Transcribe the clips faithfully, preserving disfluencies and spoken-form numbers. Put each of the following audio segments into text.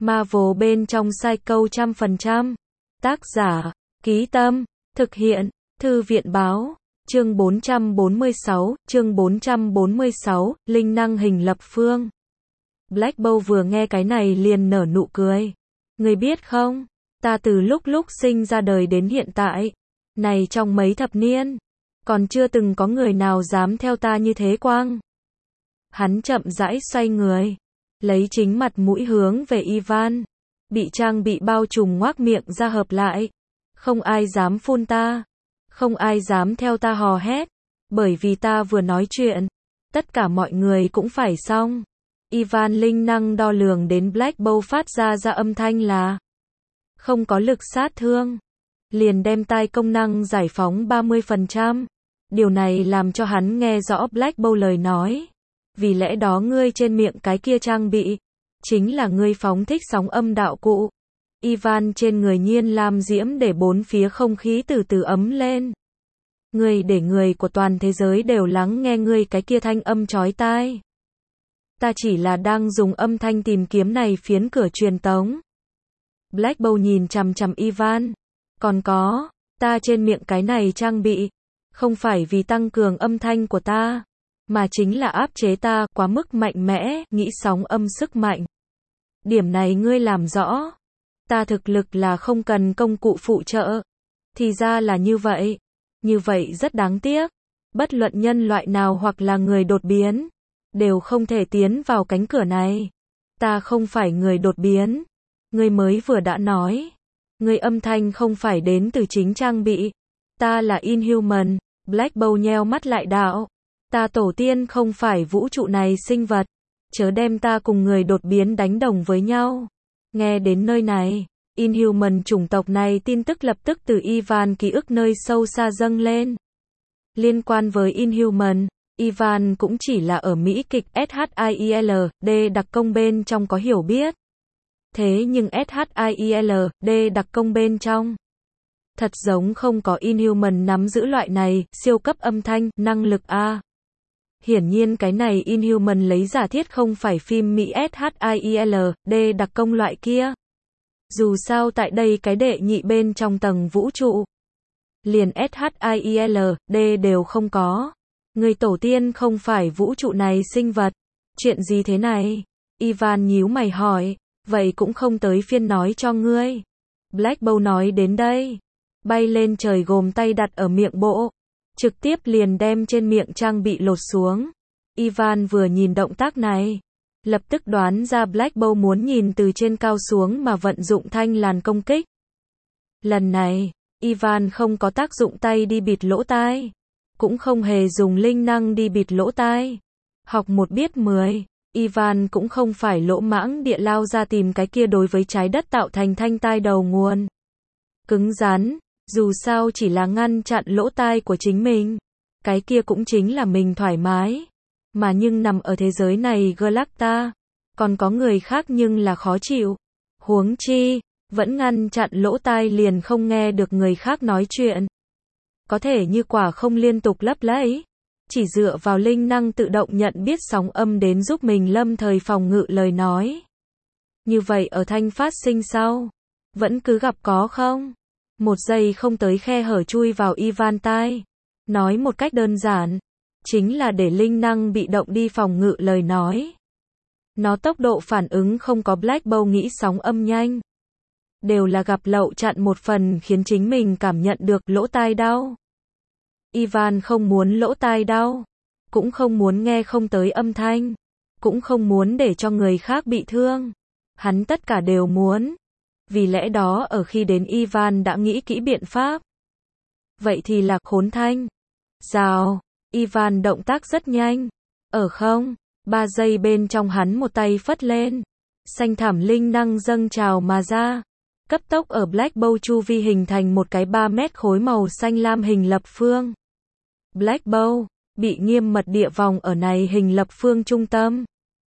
Marvel bên trong Psycho trăm phần trăm. Tác giả, Ký Tâm, thực hiện, Thư viện báo. Chương bốn trăm bốn mươi sáu, chương bốn trăm bốn mươi sáu, linh năng hình lập phương. Black Bolt vừa nghe cái này liền nở nụ cười. Người biết không, ta từ lúc lúc sinh ra đời đến hiện tại, này trong mấy thập niên, còn chưa từng có người nào dám theo ta như thế quang. Hắn chậm rãi xoay người, lấy chính mặt mũi hướng về Ivan, bị trang bị bao trùm ngoác miệng ra hợp lại. Không ai dám phun ta, không ai dám theo ta hò hét, bởi vì ta vừa nói chuyện, tất cả mọi người cũng phải xong. Ivan linh năng đo lường đến Black Bolt phát ra ra âm thanh là không có lực sát thương, liền đem tai công năng giải phóng ba mươi phần trăm. Điều này làm cho hắn nghe rõ Black Bolt lời nói. Vì lẽ đó ngươi trên miệng cái kia trang bị, chính là ngươi phóng thích sóng âm đạo cụ. Ivan trên người nhiên lam diễm để bốn phía không khí từ từ ấm lên. Ngươi để người của toàn thế giới đều lắng nghe ngươi cái kia thanh âm chói tai. Ta chỉ là đang dùng âm thanh tìm kiếm này phiến cửa truyền tống. Black Bolt nhìn chằm chằm Ivan. Còn có, ta trên miệng cái này trang bị, không phải vì tăng cường âm thanh của ta, mà chính là áp chế ta quá mức mạnh mẽ, nghĩ sóng âm sức mạnh. Điểm này ngươi làm rõ. Ta thực lực là không cần công cụ phụ trợ. Thì ra là như vậy. Như vậy rất đáng tiếc. Bất luận nhân loại nào hoặc là người đột biến, đều không thể tiến vào cánh cửa này. Ta không phải người đột biến. Ngươi mới vừa đã nói. Ngươi âm thanh không phải đến từ chính trang bị. Ta là Inhuman. Black Bolt nheo mắt lại đạo. Ta tổ tiên không phải vũ trụ này sinh vật. Chớ đem ta cùng người đột biến đánh đồng với nhau. Nghe đến nơi này, Inhuman chủng tộc này tin tức lập tức từ Ivan ký ức nơi sâu xa dâng lên. Liên quan với Inhuman, Ivan cũng chỉ là ở Mỹ kịch SHIELD đặc công bên trong có hiểu biết. Thế nhưng SHIELD đặc công bên trong, thật giống không có Inhuman nắm giữ loại này, siêu cấp âm thanh, năng lực A. Hiển nhiên cái này Inhuman lấy giả thiết không phải phim Mỹ SHIELD đặc công loại kia. Dù sao tại đây cái đệ nhị bên trong tầng vũ trụ, liền SHIELD đều không có. Người tổ tiên không phải vũ trụ này sinh vật. Chuyện gì thế này? Ivan nhíu mày hỏi. Vậy cũng không tới phiên nói cho ngươi. Black Bolt nói đến đây, bay lên trời gồm tay đặt ở miệng bộ, trực tiếp liền đem trên miệng trang bị lột xuống. Ivan vừa nhìn động tác này, lập tức đoán ra Black Bolt muốn nhìn từ trên cao xuống mà vận dụng thanh làn công kích. Lần này, Ivan không có tác dụng tay đi bịt lỗ tai, cũng không hề dùng linh năng đi bịt lỗ tai. Học một biết mười, Ivan cũng không phải lỗ mãng địa lao ra tìm cái kia đối với trái đất tạo thành thanh tai đầu nguồn. Cứng rắn, dù sao chỉ là ngăn chặn lỗ tai của chính mình. Cái kia cũng chính là mình thoải mái. Mà nhưng nằm ở thế giới này Galacta, còn có người khác nhưng là khó chịu. Huống chi, vẫn ngăn chặn lỗ tai liền không nghe được người khác nói chuyện. Có thể như quả không liên tục lấp lẫy, chỉ dựa vào linh năng tự động nhận biết sóng âm đến giúp mình lâm thời phòng ngự lời nói. Như vậy ở thanh phát sinh sau, vẫn cứ gặp có không? Một giây không tới khe hở chui vào Ivan tai. Nói một cách đơn giản, chính là để linh năng bị động đi phòng ngự lời nói. Nó tốc độ phản ứng không có Black Bolt nghĩ sóng âm nhanh. Đều là gặp lậu chặn một phần khiến chính mình cảm nhận được lỗ tai đau. Ivan không muốn lỗ tai đau, cũng không muốn nghe không tới âm thanh, cũng không muốn để cho người khác bị thương. Hắn tất cả đều muốn. Vì lẽ đó ở khi đến Ivan đã nghĩ kỹ biện pháp. Vậy thì là khốn thanh. Rào, Ivan động tác rất nhanh. Ở không, ba giây bên trong hắn một tay phất lên. Xanh thảm linh năng dâng trào mà ra. Cấp tốc ở Black Bolt chu vi hình thành một cái ba mét khối màu xanh lam hình lập phương. Black Bolt bị nghiêm mật địa vòng ở này hình lập phương trung tâm.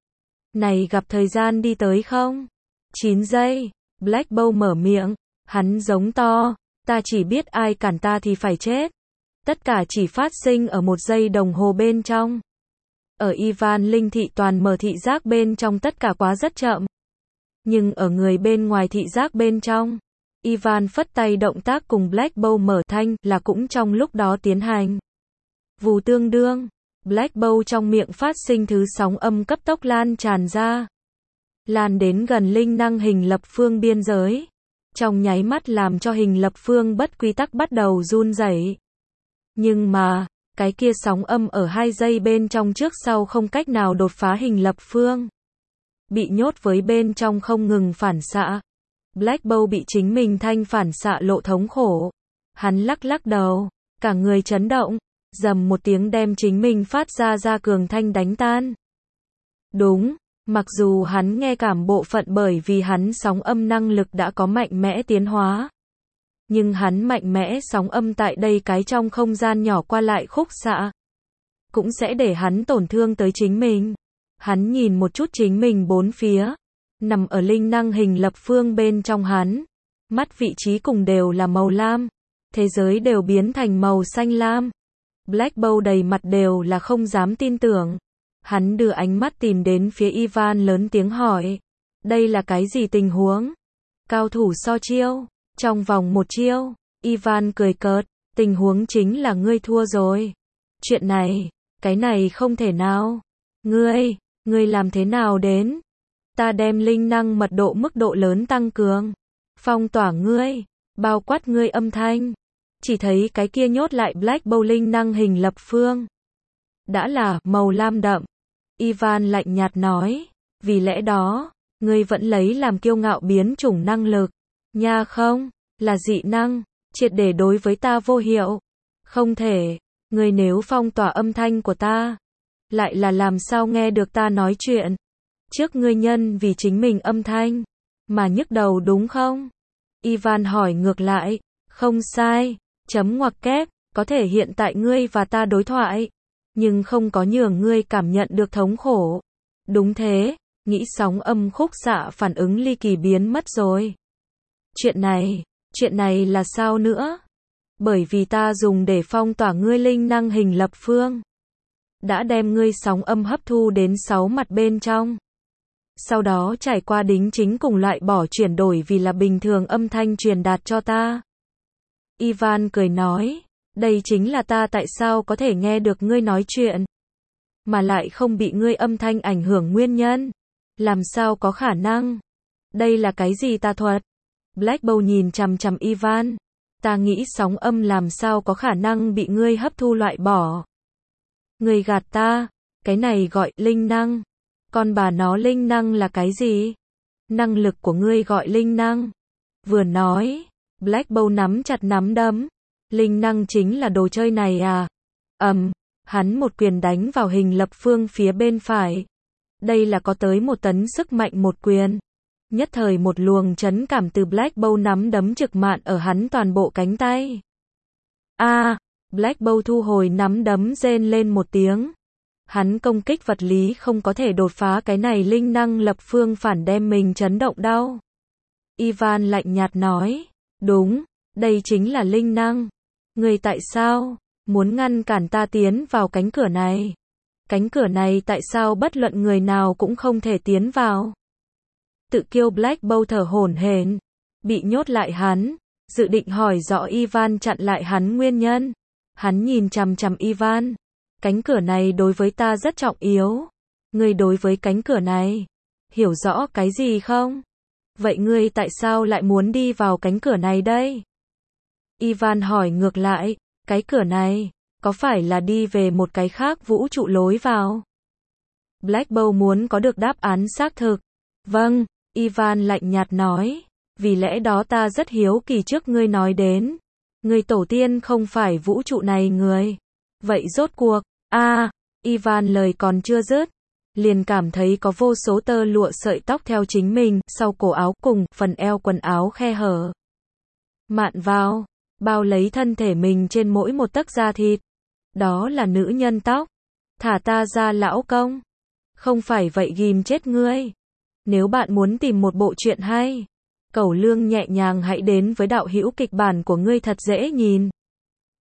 Này gặp thời gian đi tới không? chín giây. Black Bolt mở miệng, hắn giống to, ta chỉ biết ai cản ta thì phải chết. Tất cả chỉ phát sinh ở một giây đồng hồ bên trong. Ở Ivan linh thị toàn mở thị giác bên trong tất cả quá rất chậm. Nhưng ở người bên ngoài thị giác bên trong, Ivan phất tay động tác cùng Black Bolt mở thanh là cũng trong lúc đó tiến hành. Vù tương đương, Black Bolt trong miệng phát sinh thứ sóng âm cấp tốc lan tràn ra. Lan đến gần linh năng hình lập phương biên giới. Trong nháy mắt làm cho hình lập phương bất quy tắc bắt đầu run rẩy. Nhưng mà, cái kia sóng âm ở hai giây bên trong trước sau không cách nào đột phá hình lập phương. Bị nhốt với bên trong không ngừng phản xạ. Black Bolt bị chính mình thanh phản xạ lộ thống khổ. Hắn lắc lắc đầu, cả người chấn động, rầm một tiếng đem chính mình phát ra ra cường thanh đánh tan. Đúng, mặc dù hắn nghe cảm bộ phận bởi vì hắn sóng âm năng lực đã có mạnh mẽ tiến hóa. Nhưng hắn mạnh mẽ sóng âm tại đây cái trong không gian nhỏ qua lại khúc xạ. Cũng sẽ để hắn tổn thương tới chính mình. Hắn nhìn một chút chính mình bốn phía. Nằm ở linh năng hình lập phương bên trong hắn. Mắt vị trí cùng đều là màu lam. Thế giới đều biến thành màu xanh lam. Black Bolt đầy mặt đều là không dám tin tưởng. Hắn đưa ánh mắt tìm đến phía Ivan lớn tiếng hỏi. Đây là cái gì tình huống? Cao thủ so chiêu. Trong vòng một chiêu, Ivan cười cợt. Tình huống chính là ngươi thua rồi. Chuyện này, cái này không thể nào. Ngươi, ngươi làm thế nào đến? Ta đem linh năng mật độ mức độ lớn tăng cường. Phong tỏa ngươi, bao quát ngươi âm thanh. Chỉ thấy cái kia nhốt lại Black Bolt linh năng hình lập phương. Đã là màu lam đậm. Ivan lạnh nhạt nói. Vì lẽ đó, ngươi vẫn lấy làm kiêu ngạo biến chủng năng lực. Nha không, là dị năng, triệt để đối với ta vô hiệu. Không thể, ngươi nếu phong tỏa âm thanh của ta, lại là làm sao nghe được ta nói chuyện. Trước ngươi nhân vì chính mình âm thanh, mà nhức đầu đúng không? Ivan hỏi ngược lại, không sai, chấm ngoặc kép, có thể hiện tại ngươi và ta đối thoại, nhưng không có nhường ngươi cảm nhận được thống khổ. Đúng thế, nghĩ sóng âm khúc xạ phản ứng ly kỳ biến mất rồi. Chuyện này, chuyện này là sao nữa? Bởi vì ta dùng để phong tỏa ngươi linh năng hình lập phương. Đã đem ngươi sóng âm hấp thu đến sáu mặt bên trong. Sau đó trải qua đính chính cùng loại bỏ chuyển đổi vì là bình thường âm thanh truyền đạt cho ta. Ivan cười nói, đây chính là ta tại sao có thể nghe được ngươi nói chuyện, mà lại không bị ngươi âm thanh ảnh hưởng nguyên nhân. Làm sao có khả năng? Đây là cái gì tà thuật? Black Bolt nhìn chằm chằm Ivan. Ta nghĩ sóng âm làm sao có khả năng bị ngươi hấp thu loại bỏ. Ngươi gạt ta, cái này gọi linh năng. Con bà nó linh năng là cái gì? Năng lực của ngươi gọi linh năng. Vừa nói, Black Bolt nắm chặt nắm đấm. Linh năng chính là đồ chơi này à? Ầm, um, hắn một quyền đánh vào hình lập phương phía bên phải. Đây là có tới một tấn sức mạnh một quyền. Nhất thời một luồng chấn cảm từ Black Bolt nắm đấm trực mạn ở hắn toàn bộ cánh tay. A, à, Black Bolt thu hồi nắm đấm rên lên một tiếng. Hắn công kích vật lý không có thể đột phá cái này linh năng lập phương phản đem mình chấn động đau. Ivan lạnh nhạt nói, đúng, đây chính là linh năng. Ngươi tại sao muốn ngăn cản ta tiến vào cánh cửa này? Cánh cửa này tại sao bất luận người nào cũng không thể tiến vào? Tự kiêu Black Bolt thở hổn hển, bị nhốt lại hắn, dự định hỏi rõ Ivan chặn lại hắn nguyên nhân. Hắn nhìn chằm chằm Ivan, cánh cửa này đối với ta rất trọng yếu. Ngươi đối với cánh cửa này, hiểu rõ cái gì không? Vậy ngươi tại sao lại muốn đi vào cánh cửa này đây? Ivan hỏi ngược lại, cái cửa này, có phải là đi về một cái khác vũ trụ lối vào? Black Bolt muốn có được đáp án xác thực. Vâng, Ivan lạnh nhạt nói, vì lẽ đó ta rất hiếu kỳ trước ngươi nói đến. Ngươi tổ tiên không phải vũ trụ này người. Vậy rốt cuộc, a à, Ivan lời còn chưa dứt, liền cảm thấy có vô số tơ lụa sợi tóc theo chính mình, sau cổ áo cùng phần eo quần áo khe hở. Mạn vào, bao lấy thân thể mình trên mỗi một tấc da thịt. Đó là nữ nhân tóc. Thả ta ra lão công. Không phải vậy ghim chết ngươi. Nếu bạn muốn tìm một bộ truyện hay, cẩu lương nhẹ nhàng hãy đến với đạo hữu kịch bản của ngươi thật dễ nhìn.